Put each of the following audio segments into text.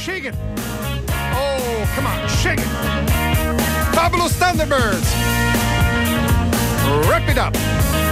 shake it. Oh, come on, shake it. Fabulous Thunderbirds. Wrap it up.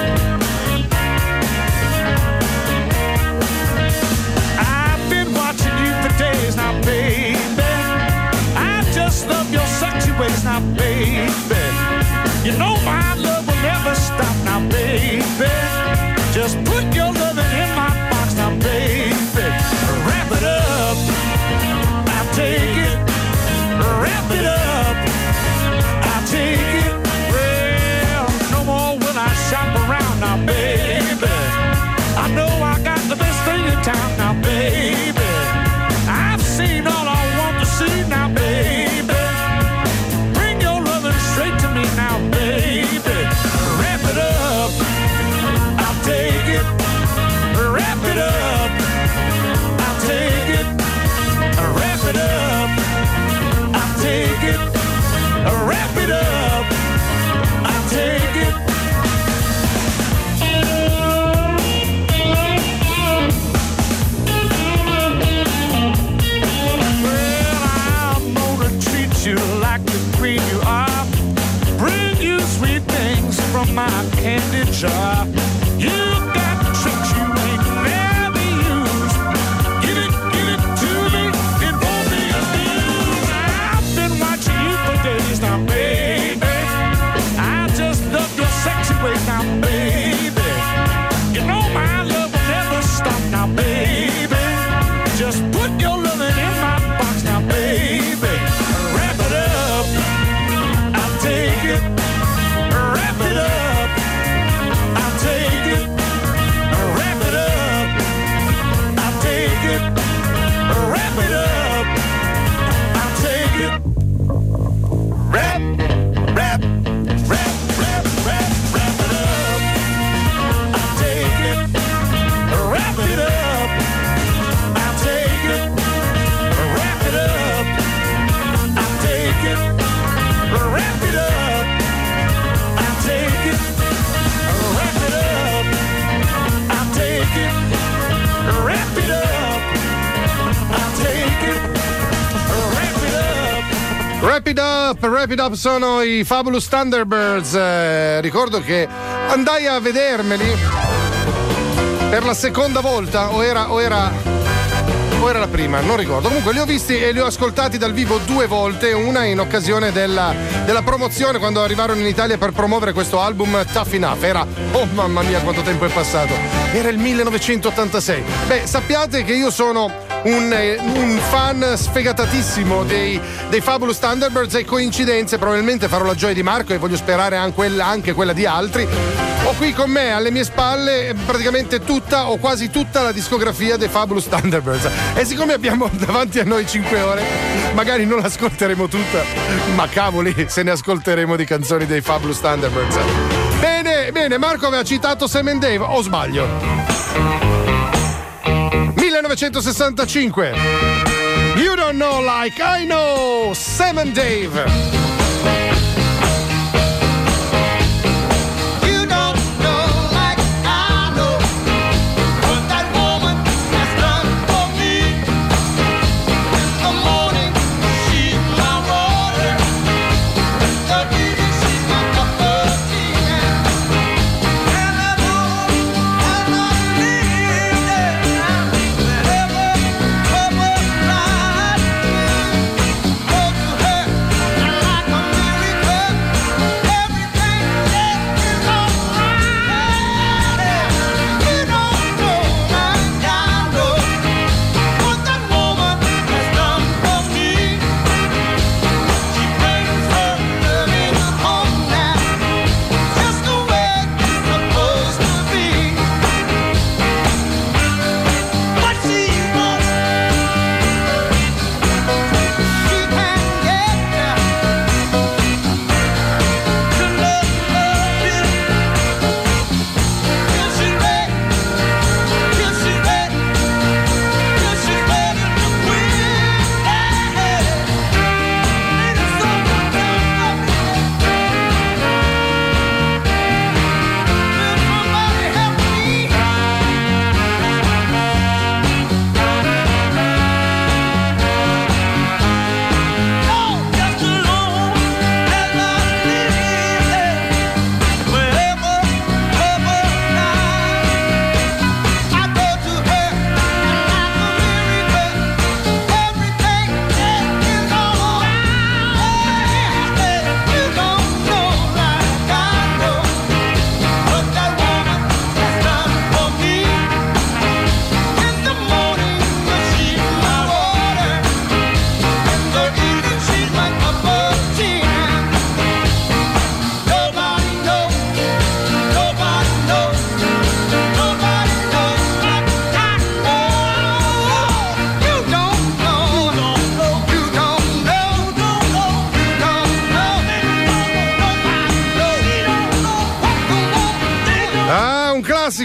I've been watching you for days now, baby. I just love your sexy ways now, baby. You know my love will never stop now, baby. Just put your loving in my box now, baby. Wrap it up, I'll take it. Wrap it up, I'll take it. Well, no more will I shop around now, baby. I know I got the best thing in town now, baby. I've seen all I want to see now, baby. Bring your loving straight to me now, baby. Wrap it up, I'll take it. Wrap it up, I'll take it. Wrap it up, I'll take it. Wrap it up, I'll take it. You like the queen you are. Bring you sweet things from my candy jar. You got tricks you ain't never used. Give it to me, it won't be abused. I've been watching you for days now, baby. I just love your sexy ways now, baby. You know my love will never stop now, baby. Just put your loving in my box now, baby. Take it, wrap it up, I'll take it, wrap it up, I'll take it, wrap it up, I'll take it, wrap it up, I'll take it, wrap it up, I'll take it, wrap it up, I'll take it. Wrap it up, I'll take it. Wrap it up, I'll take it. Wrap it up, I'll take it. Wrap it up. Wrap it up sono i Fabulous Thunderbirds. Ricordo che andai a vedermeli per la seconda volta o era la prima, non ricordo. Comunque li ho visti e li ho ascoltati dal vivo 2 volte, una in occasione della promozione quando arrivarono in Italia per promuovere questo album Tough Enough. Era, oh mamma mia quanto tempo è passato, era il 1986. Beh, sappiate che io sono un fan sfegatatissimo dei Fabulous Thunderbirds e coincidenze, probabilmente farò la gioia di Marco e voglio sperare anche quella di altri. Ho qui con me alle mie spalle praticamente tutta o quasi tutta la discografia dei Fabulous Thunderbirds e siccome abbiamo davanti a noi 5 ore magari non l'ascolteremo tutta, ma cavoli se ne ascolteremo di canzoni dei Fabulous Thunderbirds. Bene, Marco aveva citato Sam and Dave, o sbaglio? 1965. You don't know like I know, Sam and Dave. Like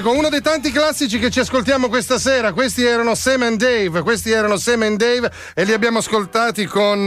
classico, uno dei tanti classici che ci ascoltiamo questa sera. Questi erano Sam and Dave e li abbiamo ascoltati con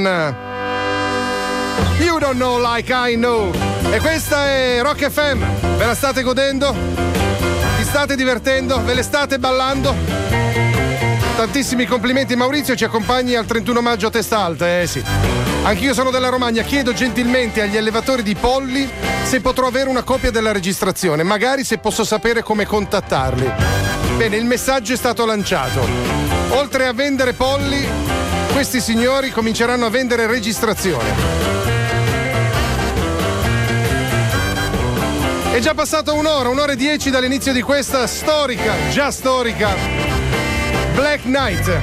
You Don't Know Like I Know. E questa è Rock FM. Ve la state godendo? Vi state divertendo? Ve le state ballando? Tantissimi complimenti. Maurizio ci accompagni al 31 maggio a testa alta, sì. Anch'io sono della Romagna, chiedo gentilmente agli allevatori di polli se potrò avere una copia della registrazione, magari se posso sapere come contattarli. Bene, il messaggio è stato lanciato. Oltre a vendere polli, questi signori cominceranno a vendere registrazione. È già passata un'ora e 10 dall'inizio di questa storica Black Night.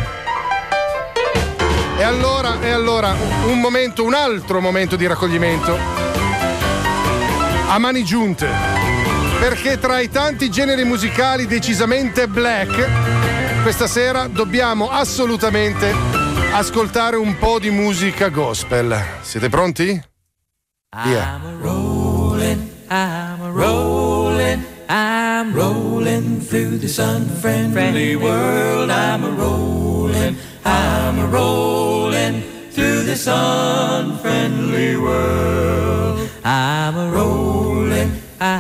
E allora, un altro momento di raccoglimento a mani giunte, perché tra i tanti generi musicali decisamente black, questa sera dobbiamo assolutamente ascoltare un po' di musica gospel. Siete pronti? Via. I'm rolling through this unfriendly world. I'm rolling through this unfriendly world. I'm rolling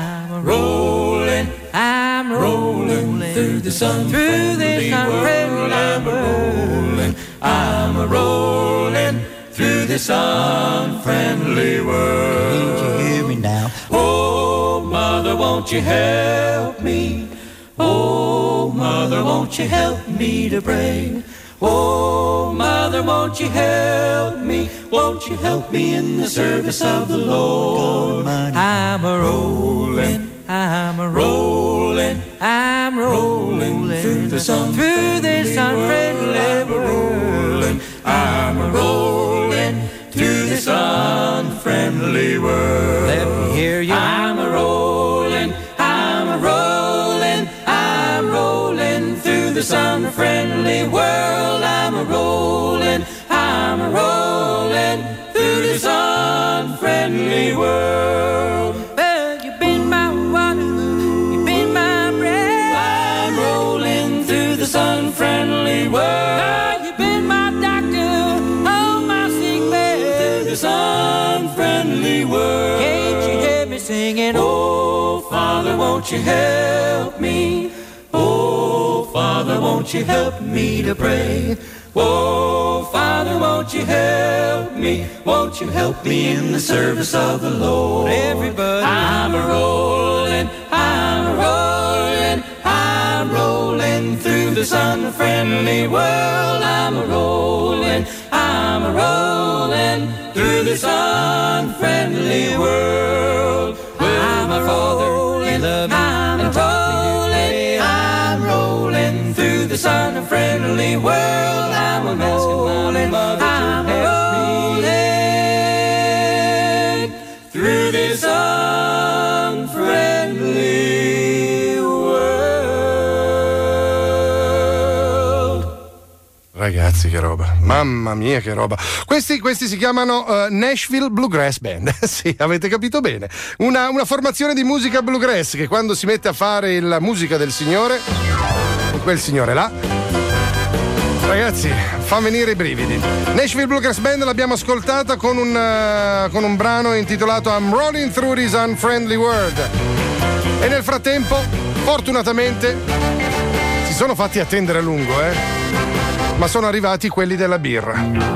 through this unfriendly world. I'm rolling through this unfriendly world. Can't you hear me now? Oh, Mother, won't you help me? Oh, Mother, won't you help me to pray? Oh, Mother, won't you help me? Won't you help me in the service of the Lord? I'm rolling through this unfriendly world. I'm rolling through this unfriendly world. Let me hear you. I'm rolling through this unfriendly world. I'm rolling through this unfriendly world. Well, you've been my water, you've been my bread. I'm rolling through this unfriendly world. You've been my doctor on my sick bed. Through this unfriendly world. Can't you hear me singing? Oh, Father, won't you help me? Oh, Father, won't you help me to pray? Oh, Father, won't you help me? Won't you help me in the service of the Lord? Everybody, I'm rolling through this unfriendly world. I'm rolling through this unfriendly world. Well, I'm rolling through this unfriendly world. I'm rolling through this unfriendly world. Ragazzi, che roba, mamma mia, che roba. Questi si chiamano Nashville Bluegrass Band. Sì, avete capito bene. Una formazione di musica bluegrass che quando si mette a fare la musica del Signore, quel signore là, ragazzi, fa venire i brividi. Nashville Bluegrass Band l'abbiamo ascoltata con un brano intitolato I'm Rolling Through This Unfriendly World. E nel frattempo, fortunatamente, si sono fatti attendere a lungo, ma sono arrivati quelli della birra.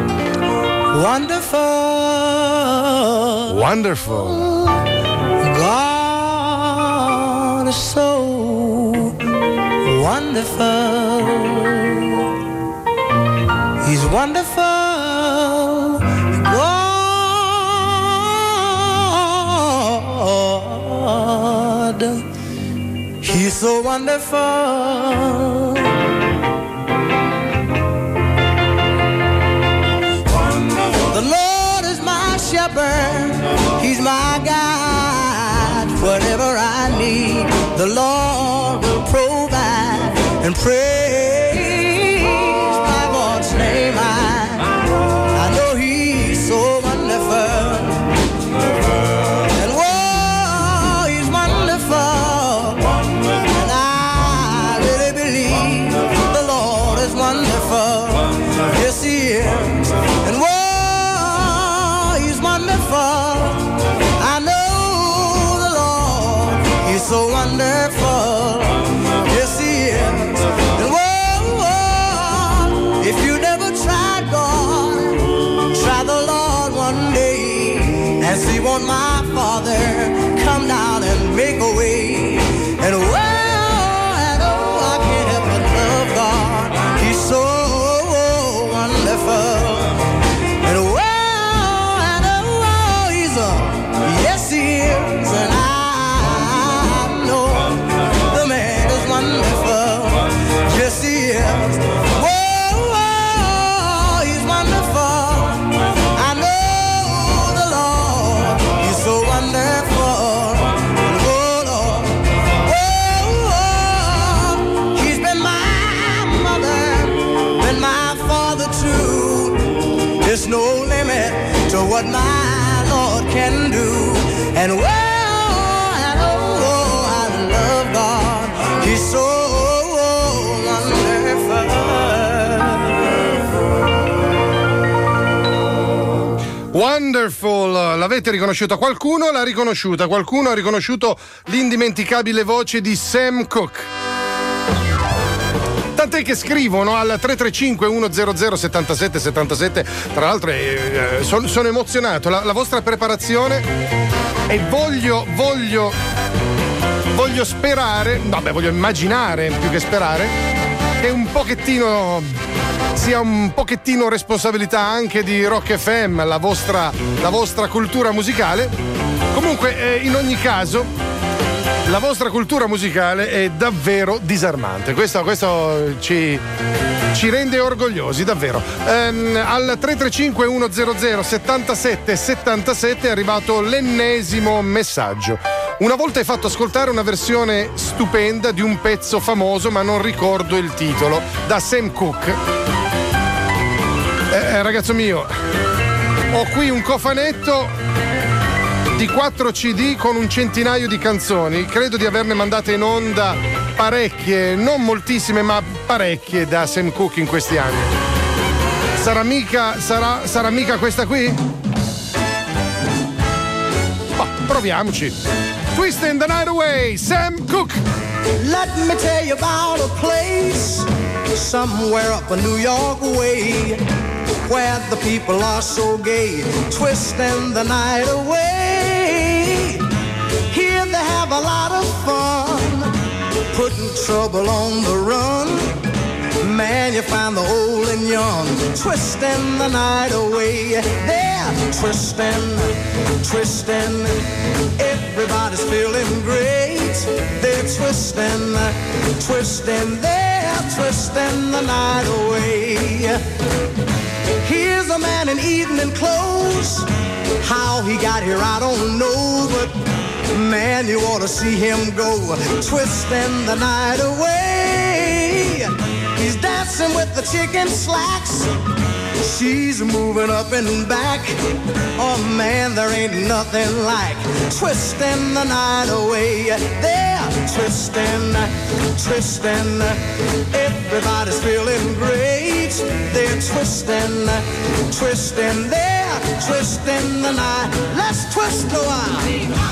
Wonderful. God is so wonderful. He's wonderful. God, He's so wonderful. The Lord is my shepherd, He's my guide. Whatever I need, the Lord will provide. And praise my Lord's name. I know He's so wonderful. And whoa, He's wonderful. And I Yes, he is. And whoa, he's wonderful. I know the Lord, he's so wonderful. Yes, he is. And whoa, if you never tried God, try the Lord one day and see what my Father come down and make a way. And oh, I can't help but love God. He's so wonderful. And oh, he's yes he is. And I know the man is wonderful. Yes he is. Whoa, he's wonderful. I know the Lord, he's so wonderful. There's no limit to what my Lord can do. And well, I love God. He's so wonderful. Wonderful, l'avete riconosciuta? Qualcuno l'ha riconosciuta, qualcuno ha riconosciuto l'indimenticabile voce di Sam Cooke. Tant'è che scrivono al 335 100 77 77. Tra l'altro sono emozionato, la vostra preparazione, e voglio sperare, voglio immaginare più che sperare, che sia un pochettino responsabilità anche di Rock FM, la vostra cultura musicale. Comunque, in ogni caso, la vostra cultura musicale è davvero disarmante. Questo ci rende orgogliosi, davvero. Al 335 100 77 77 è arrivato l'ennesimo messaggio. Una volta hai fatto ascoltare una versione stupenda di un pezzo famoso, ma non ricordo il titolo, da Sam Cooke. Ragazzo mio, ho qui un cofanetto di 4 CD con un centinaio di canzoni. Credo di averne mandate in onda parecchie, non moltissime, ma parecchie da Sam Cooke in questi anni. Sarà mica questa qui? Ma proviamoci. Twisting the Night Away, Sam Cooke. Let me tell you about a place somewhere up a New York way, where the people are so gay, twisting the night away. Here they have a lot of fun, putting trouble on the run. Man, you find the old and young, twisting the night away. They're twisting, twisting, everybody's feeling great. They're twisting, twisting, they're twisting the night away. Here's a man in evening clothes. How he got here, I don't know, but man, you ought to see him go, twisting the night away. He's dancing with the chicken slacks. She's moving up and back. Oh man, there ain't nothing like twisting the night away. They're twisting, twisting, everybody's feeling great. They're twisting, twisting, they're twisting the night. Let's twist a while.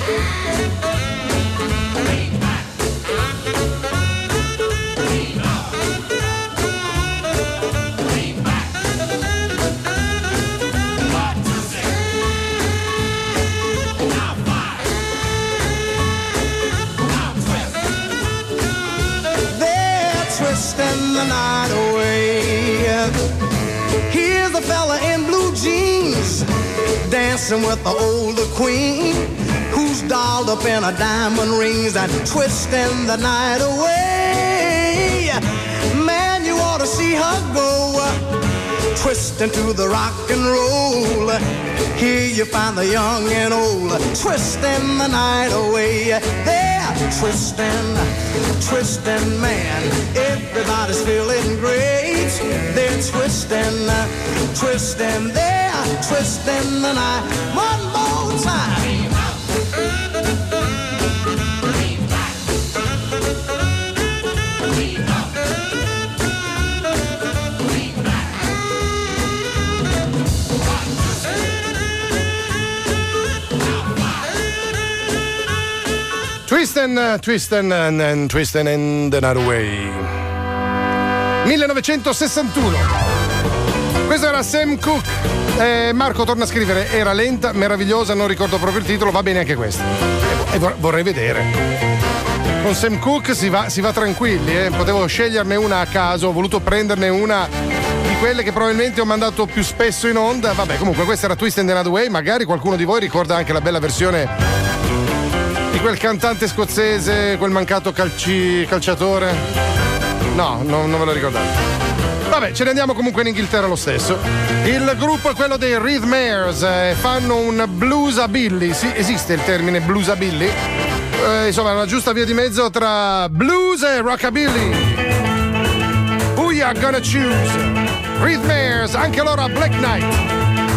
Twisting the night away. Here's a fella in blue jeans, dancing with the older queen, who's dolled up in her diamond rings and twisting the night away. Man, you ought to see her go, twisting to the rock and roll. Here you find the young and old, twisting the night away. They're twisting, twisting, man, everybody's feeling great. They're twisting, twisting, they're twisting the night. One more time. Twisten and Another Way. 1961. Questo era Sam Cooke. Marco torna a scrivere: era lenta, meravigliosa, non ricordo proprio il titolo, va bene anche questo. E vorrei vedere. Con Sam Cooke si va tranquilli, Potevo sceglierne una a caso, ho voluto prenderne una di quelle che probabilmente ho mandato più spesso in onda. Vabbè, comunque questa era Twist and Another Way. Magari qualcuno di voi ricorda anche la bella versione di quel cantante scozzese, quel mancato calciatore. No, non ve lo ricordate. Vabbè, ce ne andiamo comunque in Inghilterra lo stesso. Il gruppo è quello dei Rhythmaires, fanno un bluesabilly. Sì, esiste il termine bluesabilly. Insomma, una giusta via di mezzo tra blues e rockabilly. Who ya gonna choose? Rhythmaires, anche loro a Black Knight.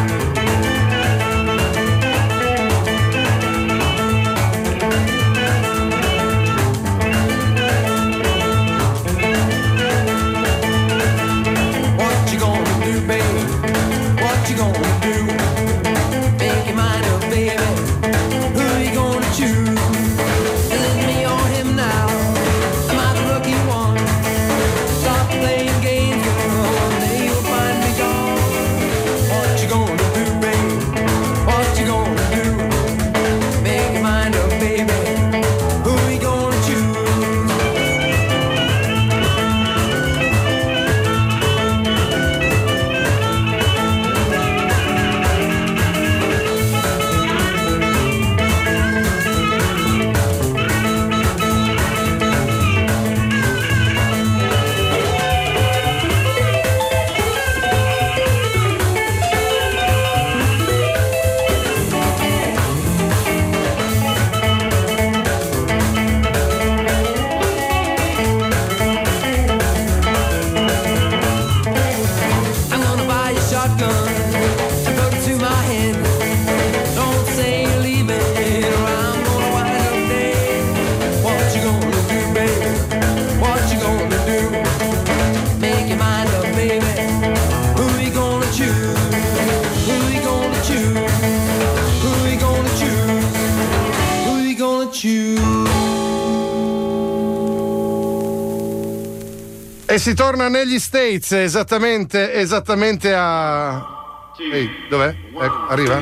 E si torna negli States, esattamente a... Ehi, dov'è? Ecco, arriva.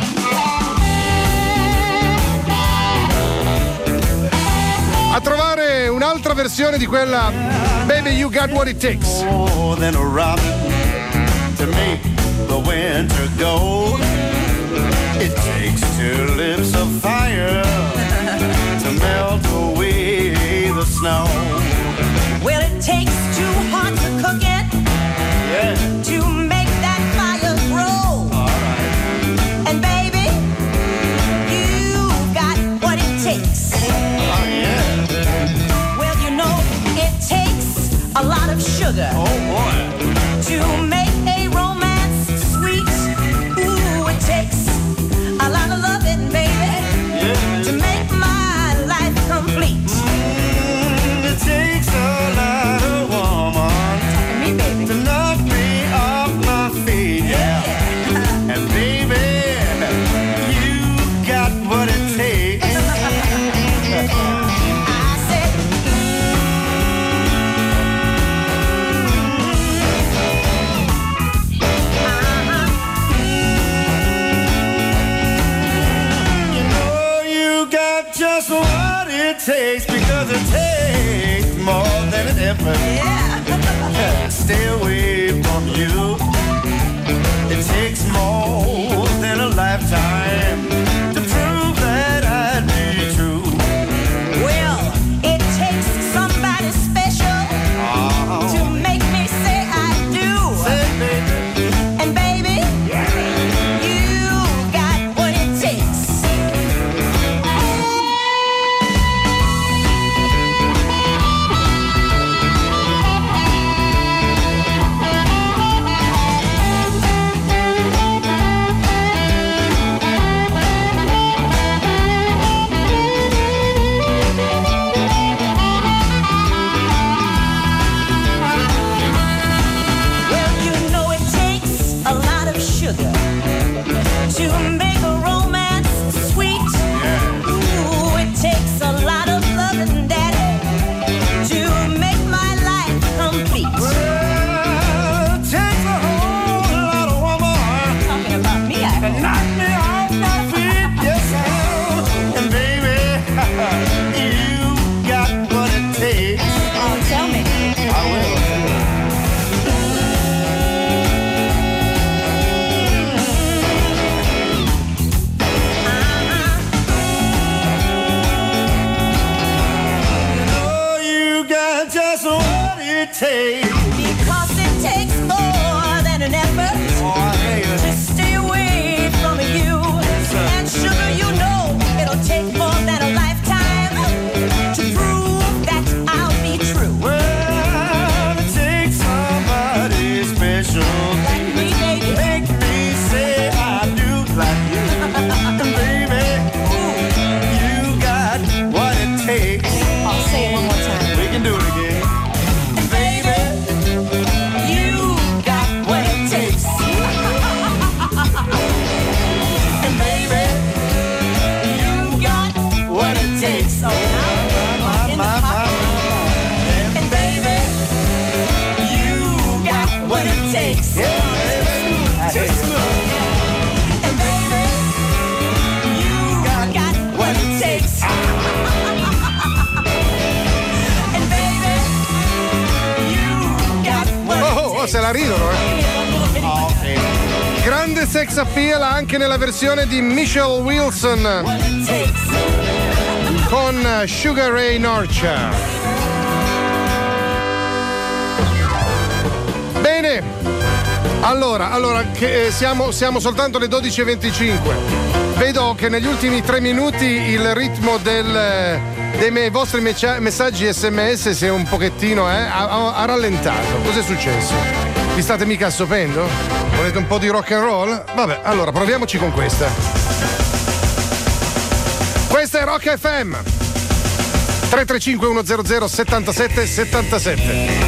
A trovare un'altra versione di quella Baby You Got What It Takes. More than a robin to make the winter go. It takes two lips of fire to melt away the snow. Well, it takes two hearts to cook it, Yeah. to make that fire grow. All right. And baby, you got what it takes. Oh, yeah. Well, you know, it takes a lot of sugar Oh, boy. to make a romance sweet. Ooh, it takes a lot of loving, baby, Yeah. to make my life complete. It takes a lot of woman Me, baby. to knock me off my feet. Yeah. And baby, you got what it takes. I said, You know you got just what it takes, because it takes more than an effort. yeah. Stay away from you. It takes more than a lifetime to prove that I'd be true. Well, it takes somebody special to make me say I do. Say, baby, And baby, you got what it takes. special. Like me, baby. Make me say I do like you. Baby, you got what it takes. Oh, say it one more time. We can do it again. Baby, You got what it takes. and baby, You got what it takes. So now, in the pocket. And baby, you got what it takes. Too smooth. And baby, you got what it takes. And baby, you got what it Oh, takes. se la ridono, eh. Grande sex appeal anche nella versione di Michelle Wilson What it takes. con Sugar Ray Norcia. Bene, allora che siamo soltanto alle 12:25. Vedo che negli ultimi 3 minuti il ritmo dei vostri messaggi SMS si è un pochettino ha rallentato. Cos'è successo? Vi state mica assopendo? Volete un po' di rock and roll? Vabbè, allora proviamoci con questa. Questa è Rock FM 335 100 77 77.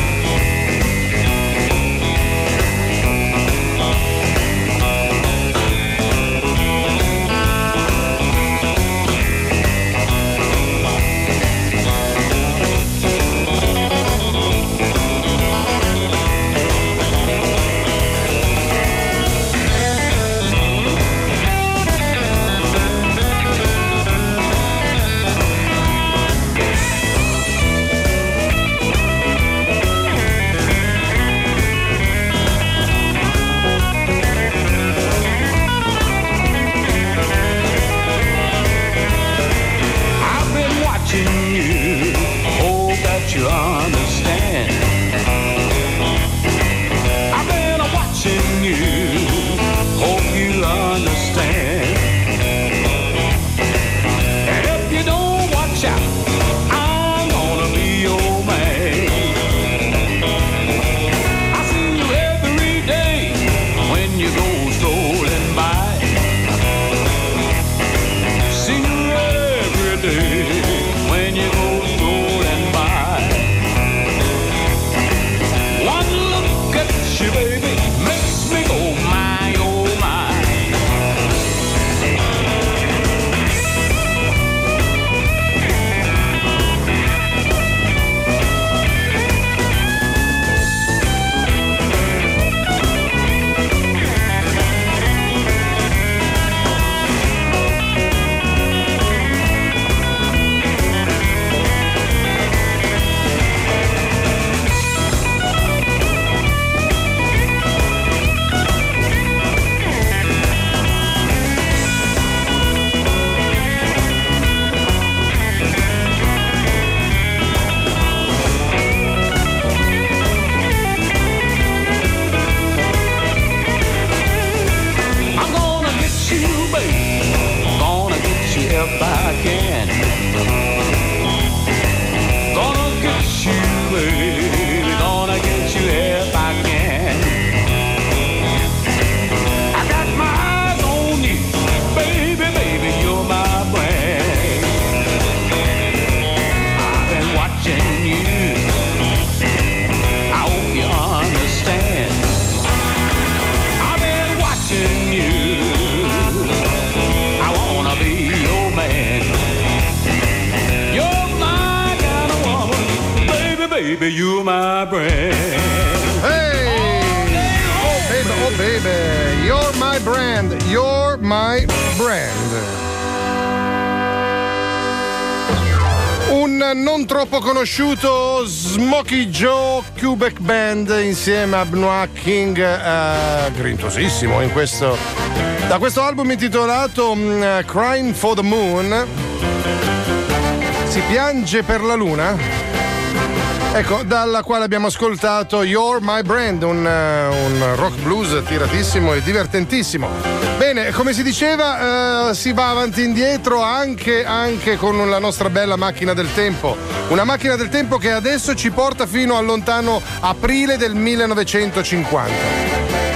You understand? I've been watching you. Hope you understand. And if you don't watch out, I'm gonna be your man. I see you every day when you go strolling by. See you every day when you go strolling by. Baby, makes me go my, oh my. If I can, gonna get you, baby, gonna get you if I can. I got my eyes on you, baby, baby, you're my brand. I've been watching you, I hope you understand. I've been watching you, I wanna be your man. You're my kind of woman, baby, baby, you're my brand. Hey! Oh baby, you're my brand, you're my brand. Un non troppo conosciuto Smokey Joe Quebec Band insieme a Benoit King, grintoosissimo in questo, da questo album intitolato Crying for the Moon. Si piange per la luna? Ecco, dalla quale abbiamo ascoltato You're My Brand, un rock blues tiratissimo e divertentissimo. Bene, come si diceva, si va avanti e indietro anche con la nostra bella macchina del tempo. Una macchina del tempo che adesso ci porta fino al lontano aprile del 1950.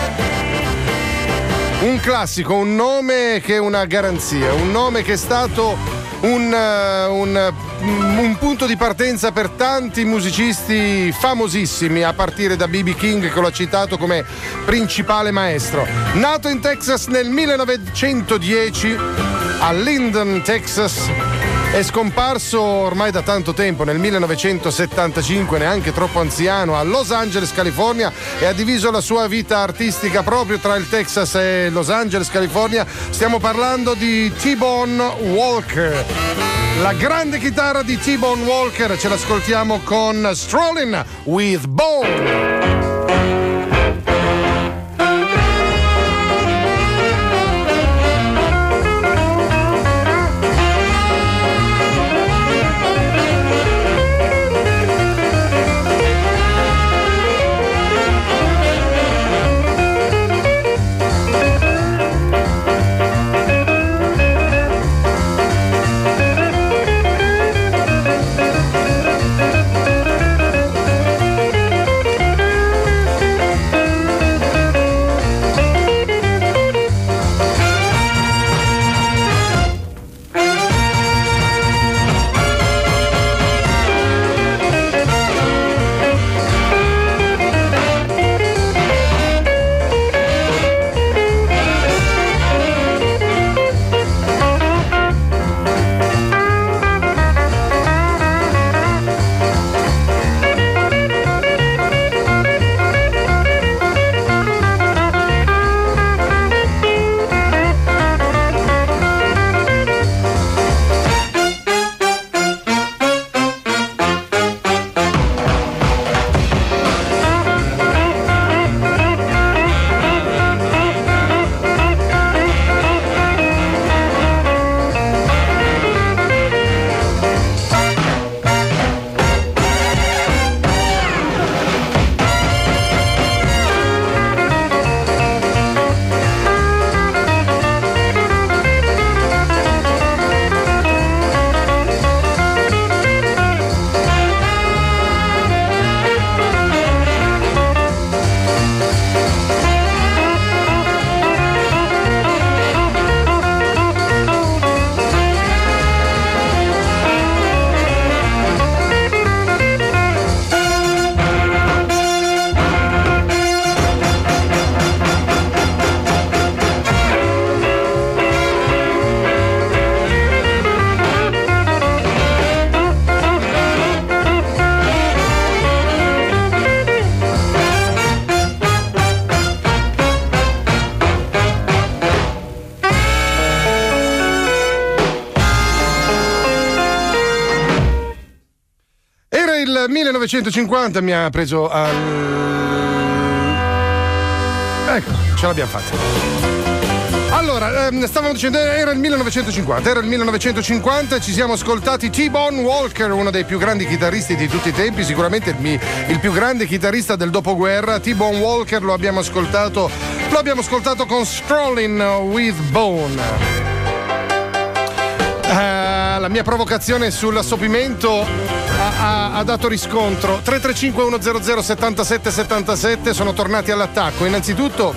Un classico, un nome che è una garanzia, un nome che è stato un punto di partenza per tanti musicisti famosissimi, a partire da B.B. King, che lo ha citato come principale maestro. Nato in Texas nel 1910 a Linden, Texas, è scomparso ormai da tanto tempo, nel 1975, neanche troppo anziano, a Los Angeles, California, e ha diviso la sua vita artistica proprio tra il Texas e Los Angeles, California. Stiamo parlando di T-Bone Walker. La grande chitarra di T-Bone Walker, ce l'ascoltiamo con Strolling with Bone. il 1950 mi ha preso al... Ecco, ce l'abbiamo fatta. Allora, stavamo dicendo, era il 1950, e ci siamo ascoltati T-Bone Walker, uno dei più grandi chitarristi di tutti i tempi, sicuramente il più grande chitarrista del dopoguerra. T-Bone Walker lo abbiamo ascoltato con Strolling with Bone. La mia provocazione sull'assopimento ha dato riscontro. 335 100 77 77, sono tornati all'attacco. Innanzitutto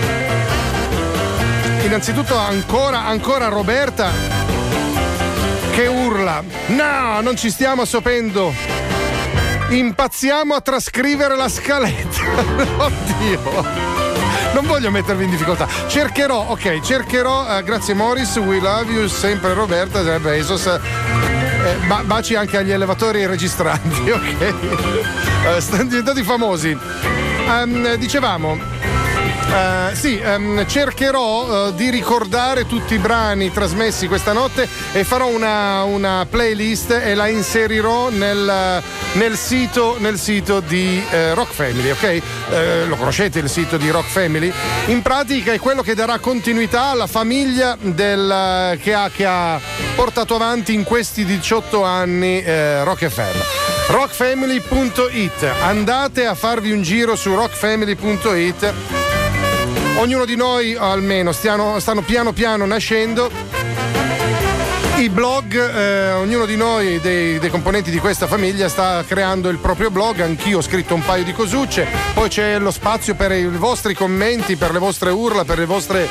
ancora Roberta che urla: no, non ci stiamo assopendo, impazziamo a trascrivere la scaletta. Oddio, non voglio mettervi in difficoltà. Cercherò, grazie Morris, we love you, sempre Roberta, Bezos. Baci anche agli elevatori registranti, ok? Stanno diventati famosi. Dicevamo, cercherò di ricordare tutti i brani trasmessi questa notte e farò una playlist e la inserirò nel sito di Rock Family, ok? Lo conoscete il sito di Rock Family? In pratica è quello che darà continuità alla famiglia che ha portato avanti in questi 18 anni Rock FM. rockfamily.it, andate a farvi un giro su rockfamily.it. Ognuno di noi almeno stanno piano piano nascendo i blog, ognuno di noi dei componenti di questa famiglia sta creando il proprio blog. Anch'io ho scritto un paio di cosucce, poi c'è lo spazio per i vostri commenti, per le vostre urla, per i vostri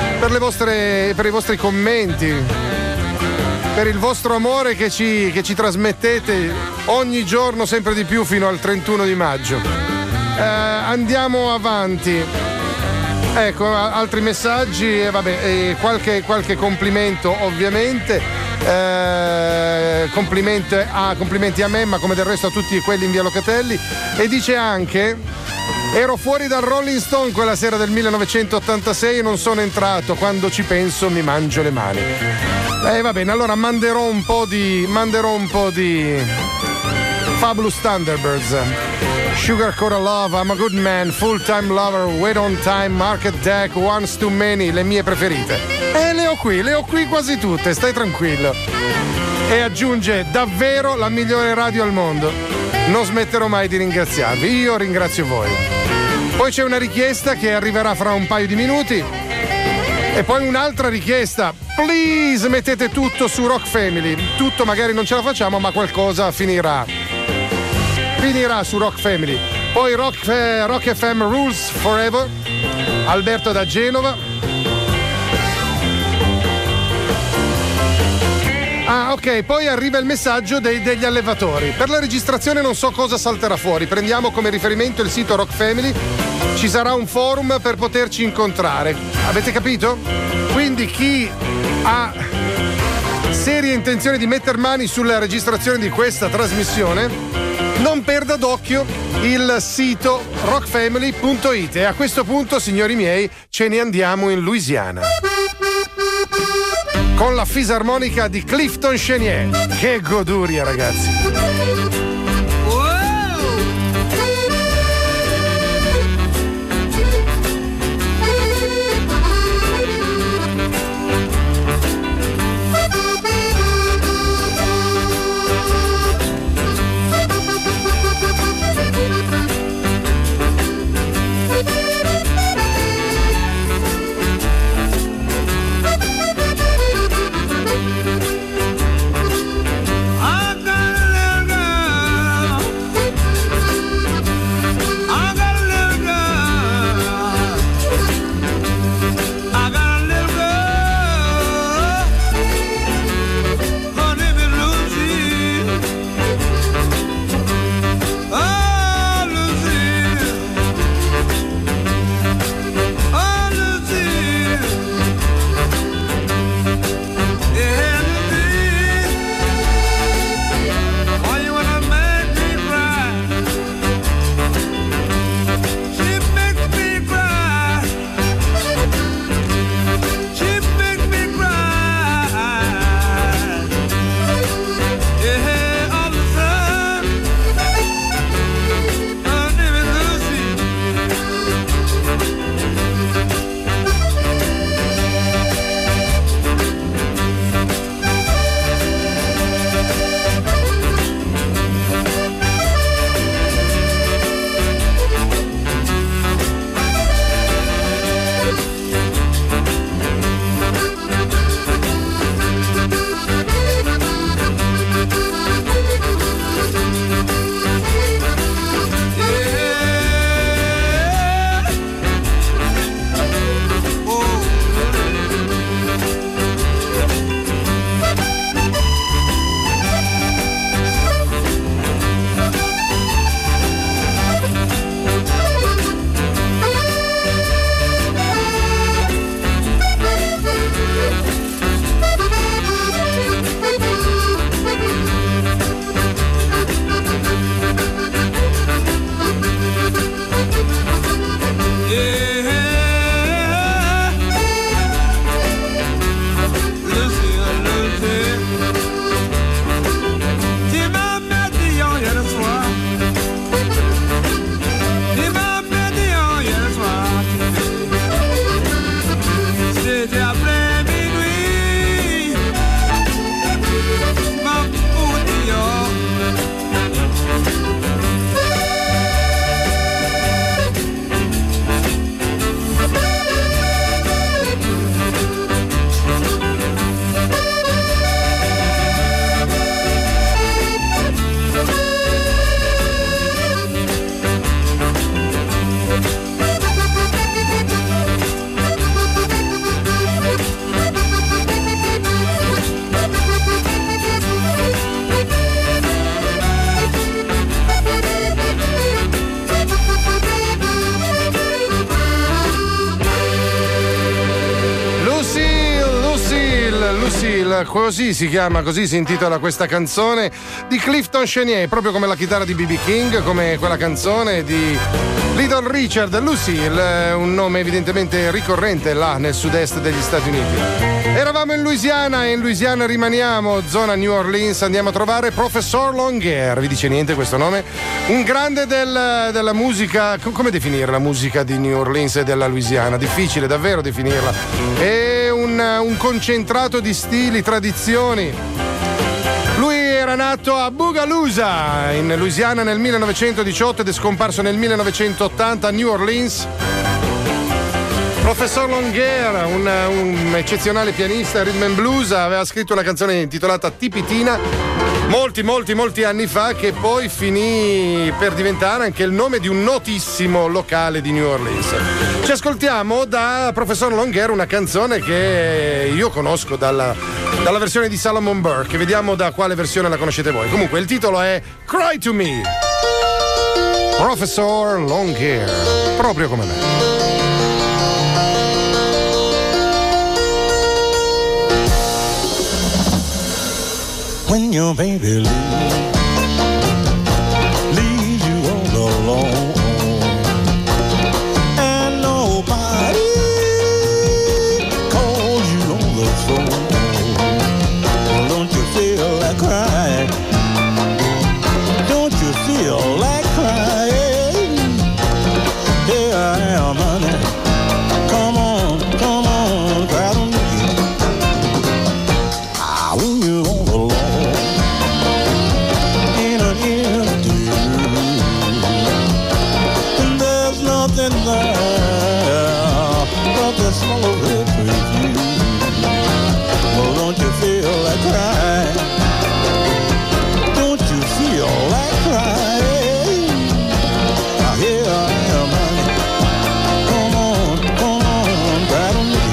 commenti, per il vostro amore che ci trasmettete ogni giorno sempre di più fino al 31 di maggio. Andiamo avanti. Ecco, altri messaggi, qualche complimento ovviamente, complimenti a me, ma come del resto a tutti quelli in via Locatelli. E dice anche: ero fuori dal Rolling Stone quella sera del 1986 e non sono entrato, quando ci penso mi mangio le mani. Va bene, allora manderò un po' di Fabulous Thunderbirds. Sugar Coated Love, I'm a Good Man, Full Time Lover, Wait on Time, Market Deck, Once Too Many, le mie preferite. Le ho qui quasi tutte, stai tranquillo. E aggiunge: davvero la migliore radio al mondo. Non smetterò mai di ringraziarvi, io ringrazio voi. Poi c'è una richiesta che arriverà fra un paio di minuti. E poi un'altra richiesta: please mettete tutto su Rock Family. Tutto magari non ce la facciamo, ma qualcosa finirà su Rock Family. Poi Rock FM Rules Forever, Alberto da Genova. Ok, poi arriva il messaggio degli allevatori. Per la registrazione non so cosa salterà fuori. Prendiamo come riferimento il sito Rock Family. Ci sarà un forum per poterci incontrare. Avete capito? Quindi chi ha serie intenzione di metter mani sulla registrazione di questa trasmissione non perda d'occhio il sito rockfamily.it. E a questo punto, signori miei, ce ne andiamo in Louisiana con la fisarmonica di Clifton Chenier. Che goduria, ragazzi. I got a little girl Lucille, così si chiama, così si intitola questa canzone di Clifton Chenier, proprio come la chitarra di B.B. King, come quella canzone di Little Richard. Lucille, un nome evidentemente ricorrente là nel sud-est degli Stati Uniti. Eravamo in Louisiana e in Louisiana rimaniamo, zona New Orleans, andiamo a trovare Professor Longueur. Vi dice niente questo nome? Un grande della musica, come definire la musica di New Orleans e della Louisiana? Difficile davvero definirla. È un concentrato di stili, tradizioni. Lui era nato a Bogalusa in Louisiana nel 1918 ed è scomparso nel 1980 a New Orleans. Professor Longueur, un eccezionale pianista rhythm and blues, aveva scritto una canzone intitolata Tipitina molti anni fa, che poi finì per diventare anche il nome di un notissimo locale di New Orleans. Ci ascoltiamo da Professor Longueur una canzone che io conosco dalla versione di Solomon Burke, vediamo da quale versione la conoscete voi. Comunque il titolo è Cry to Me. Professor Longueur, proprio come me. When your baby leaves you all alone, and nobody calls you on the phone, don't you feel like crying? Don't you feel like crying? Here I am, honey. Come on, cry to me. When you're all alone in an empty room, and there's nothing there but the smell of her perfume. Well, don't you feel like crying? Don't you feel like crying? Now here I am, honey. Come on, cry to me.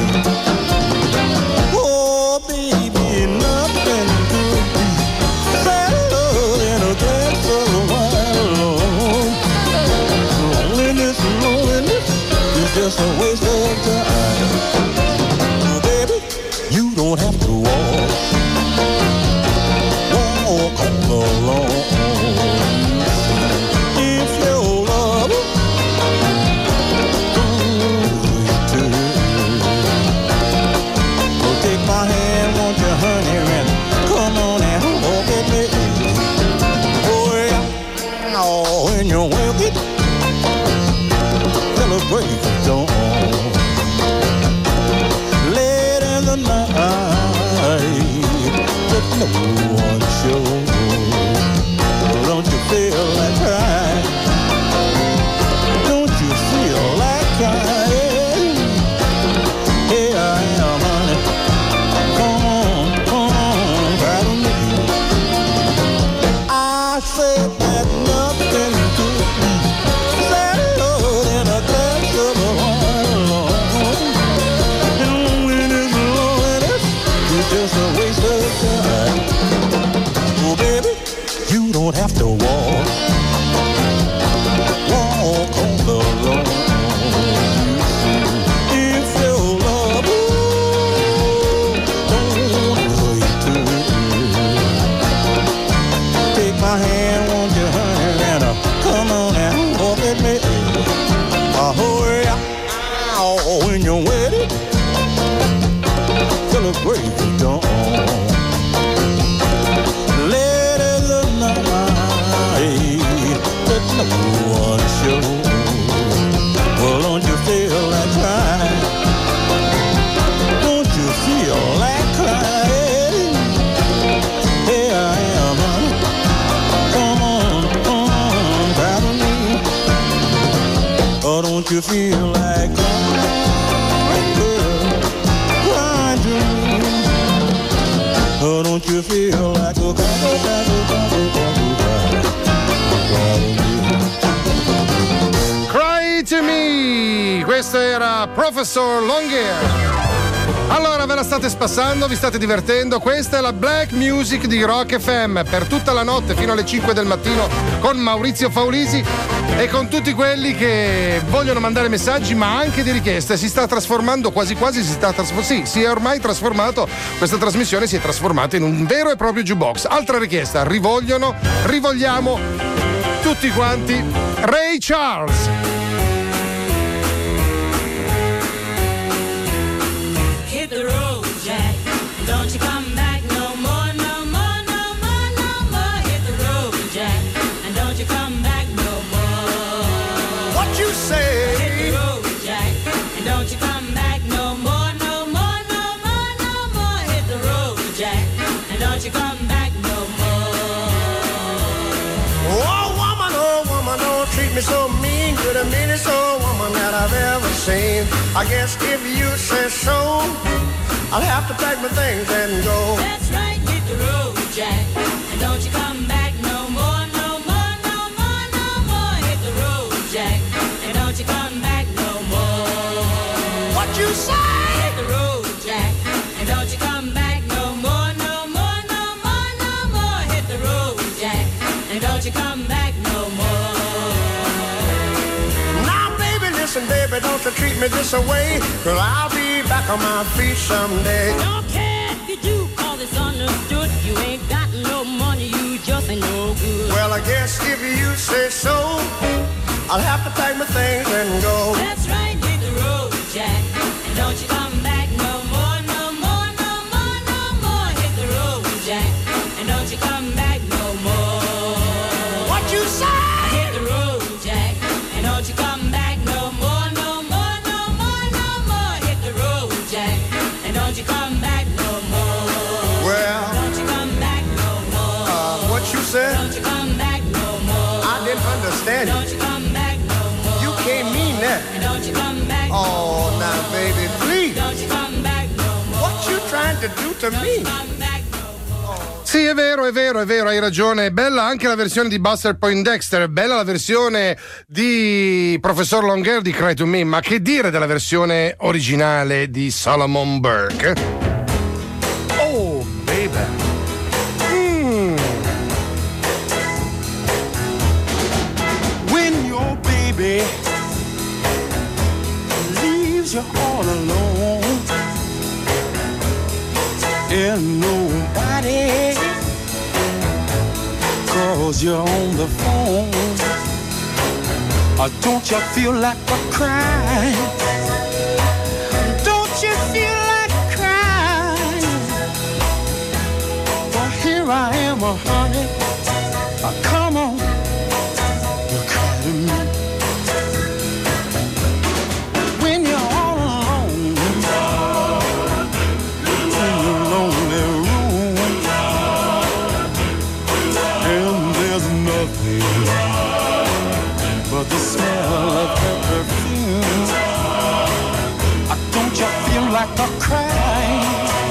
Oh, baby, nothing could be better than a glass of wine alone. Loneliness is just a waste of time. Oh, baby, you don't have to walk alone. If your love don't return, well, take my hand, won't you, honey, and come on and walk with me. Oh, yeah. Oh, when you're wicked, celebrate the dawn. Late in the night, but no one shows. Don't you feel like crying? Don't you feel like crying? Here I am, honey. Come on, cry to me. I said that nothing could be better than a glass of wine alone. And loneliness is just a waste of time. Oh, baby, you don't have to walk on the road. If your love don't return, take my hand, won't you, honey, and come on and walk with me. Hurry up, when you're wedded, celebrate the dawn. Late in the night, but no one shows. Well, don't you feel like crying? Don't you feel like crying? Here I am, honey. Come on, cry to me. Oh, don't you feel like crying, girl? Crying to me. Oh, don't you feel like a Cry to me. Questo era Professor Longueur. Allora, ve la state spassando, vi state divertendo? Questa è la Black Music di Rock FM per tutta la notte fino alle 5 del mattino con Maurizio Faulisi e con tutti quelli che vogliono mandare messaggi ma anche di richieste. Si sta trasformando si è ormai trasformato, questa trasmissione si è trasformata in un vero e proprio jukebox. Altra richiesta, rivogliamo tutti quanti Ray Charles. Hit the road, Jack. Don't you come back no more, no more, no more, no more. Hit the road, Jack. And don't you come back no more. What you say? Hit the road, Jack. And don't you come back no more, no more, no more, no more. Hit the road, Jack. And don't you come back no more. Oh woman, don't treat me so mean. You're the meanest old woman that I've ever seen. I guess if you say so, I'll have to pack my things and go. That's right, hit the road, Jack. And don't you come back no more, no more, no more, no more. Hit the road, Jack. And don't you come back no more. What you say? Hit the road, Jack. And don't you come back no more, no more, no more, no more. Hit the road, Jack. And don't you come back no more. Now baby, listen baby, don't you treat me this away, 'cause I'll be back on my feet someday. Don't care if you do, all this understood. You ain't got no money, you just ain't no good. Well, I guess if you say so, I'll have to pack my things and go. That's right, hit the road, Jack. And don't you come back no more, no more, no more, no more. Hit the road, Jack. And don't you come back no more. What you say? Hit the road, Jack. And don't you come back no more, no more, no more, no more. Hit the road, Jack. And don't you come back no more. Well, Don't you come back no more. what you said? Don't you come back no more. I didn't understand Don't it. you come back no more. You can't mean that. And don't you come back no Oh, more. now baby, please. Don't you come back no more. What you trying to do to Don't me? you come back no more. Sì, è vero, hai ragione. È bella anche la versione di Buster Poindexter, è bella la versione di Professor Longhair di Cry to Me, ma che dire della versione originale di Solomon Burke? Oh, baby. When your baby leaves you all alone and nobody calls you on the phone, don't you feel like a crying? Don't you feel like crying? Well, here I am, honey. Come on. Cry to me. When you're all alone in your lonely room and there's nothing but the smell of her perfume, don't you feel like a crying?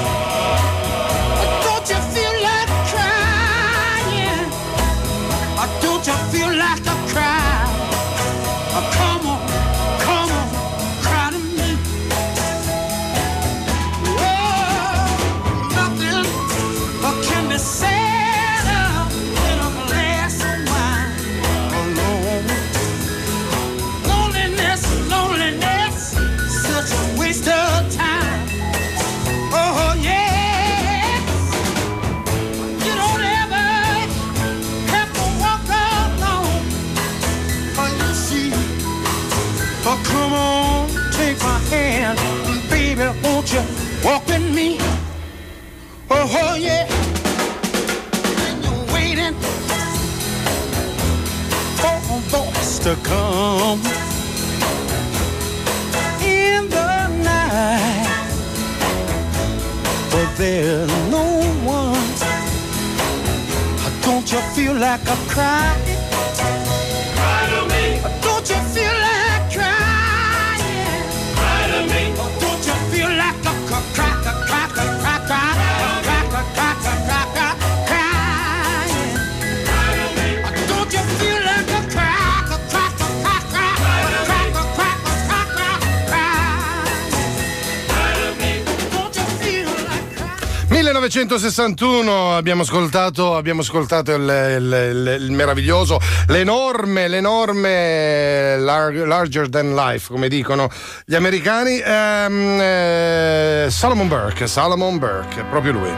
Don't you feel like crying? Don't you feel like a cry? Come on, cry to me. Oh, nothing can be said in a glass of wine alone. Loneliness, such a waste of time. Oh yes, you don't ever have to walk alone. Oh, you see, oh come on, take my hand, baby, won't you walk with me? Oh yeah, and you're waiting for a voice to come in the night, but there's no one. Don't you feel like a crying? Cry to me. Don't you feel like crying? Cry to me. Don't you feel like a crying? Don't you feel like a crying? 1961 abbiamo ascoltato il meraviglioso, l'enorme larger than life, come dicono gli americani, Solomon Burke, proprio lui.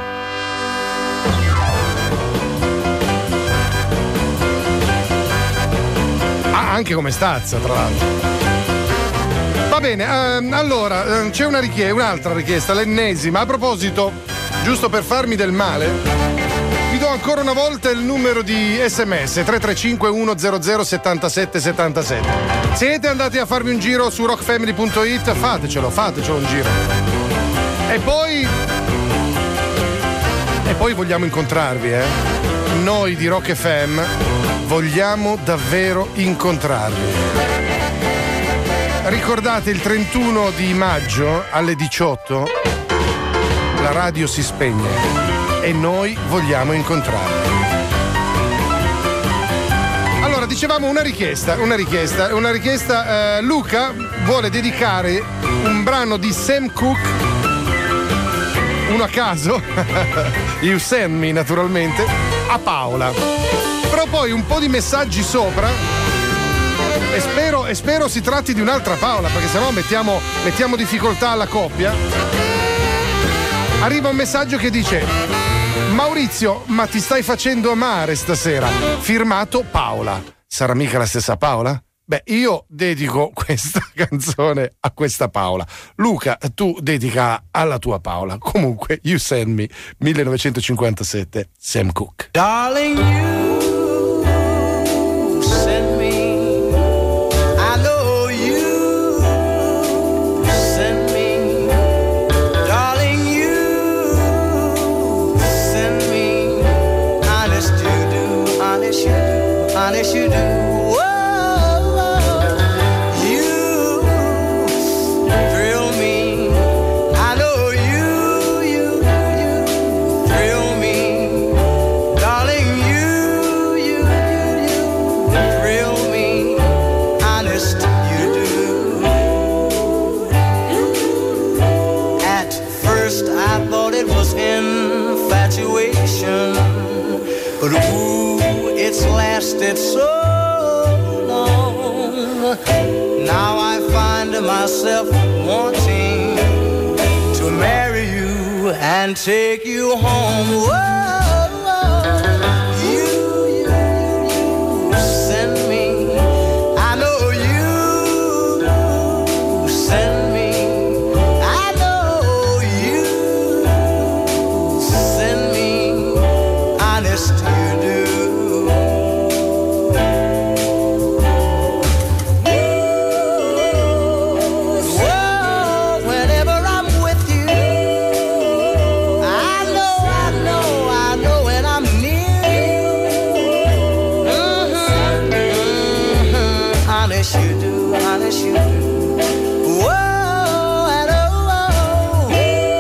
Anche come stazza, tra l'altro. Va bene, allora c'è un'altra richiesta, l'ennesima. A proposito, giusto per farmi del male, vi do ancora una volta il numero di SMS 335 100 77 77. Siete andati a farvi un giro su rockfamily.it? Fatecelo un giro. E poi vogliamo incontrarvi, Noi di Rock FM vogliamo davvero incontrarvi. Ricordate, il 31 di maggio alle 18 la radio si spegne e noi vogliamo incontrarvi. Allora, dicevamo una richiesta. Luca vuole dedicare un brano di Sam Cooke, uno a caso, You Send Me naturalmente, a Paola. Però poi un po' di messaggi sopra e spero si tratti di un'altra Paola, perché sennò mettiamo difficoltà alla coppia. Arriva un messaggio che dice: Maurizio, ma ti stai facendo amare stasera? Firmato Paola. Sarà mica la stessa Paola? Beh, io dedico questa canzone a questa Paola. Luca, tu dedica alla tua Paola. Comunque, You Send Me, 1957, Sam Cooke. Darling, you send me. I know you send me. Darling, you send me. Honest you do, honest you do, honest you do. But ooh, it's lasted so long. Now I find myself wanting to marry you and take you home. Whoa, you send me. I know you send me. I know you send me. Honest you do. Whoa, whenever I'm with you, I know when I'm near you. Honest you do, honest you do. Whoa, and oh,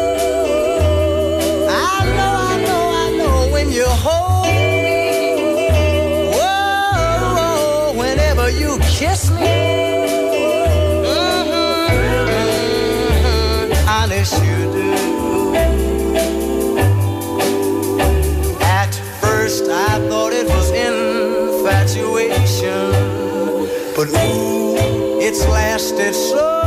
I know when you hold me. Whoa, whenever you kiss me. Honest you do. At first I thought it was infatuation, but ooh, it's lasted so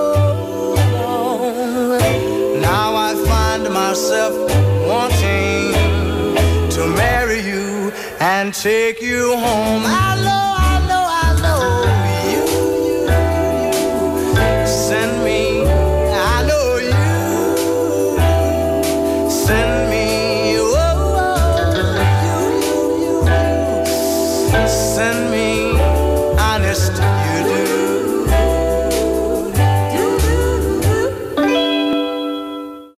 long. Now I find myself wanting to marry you and take you home. I know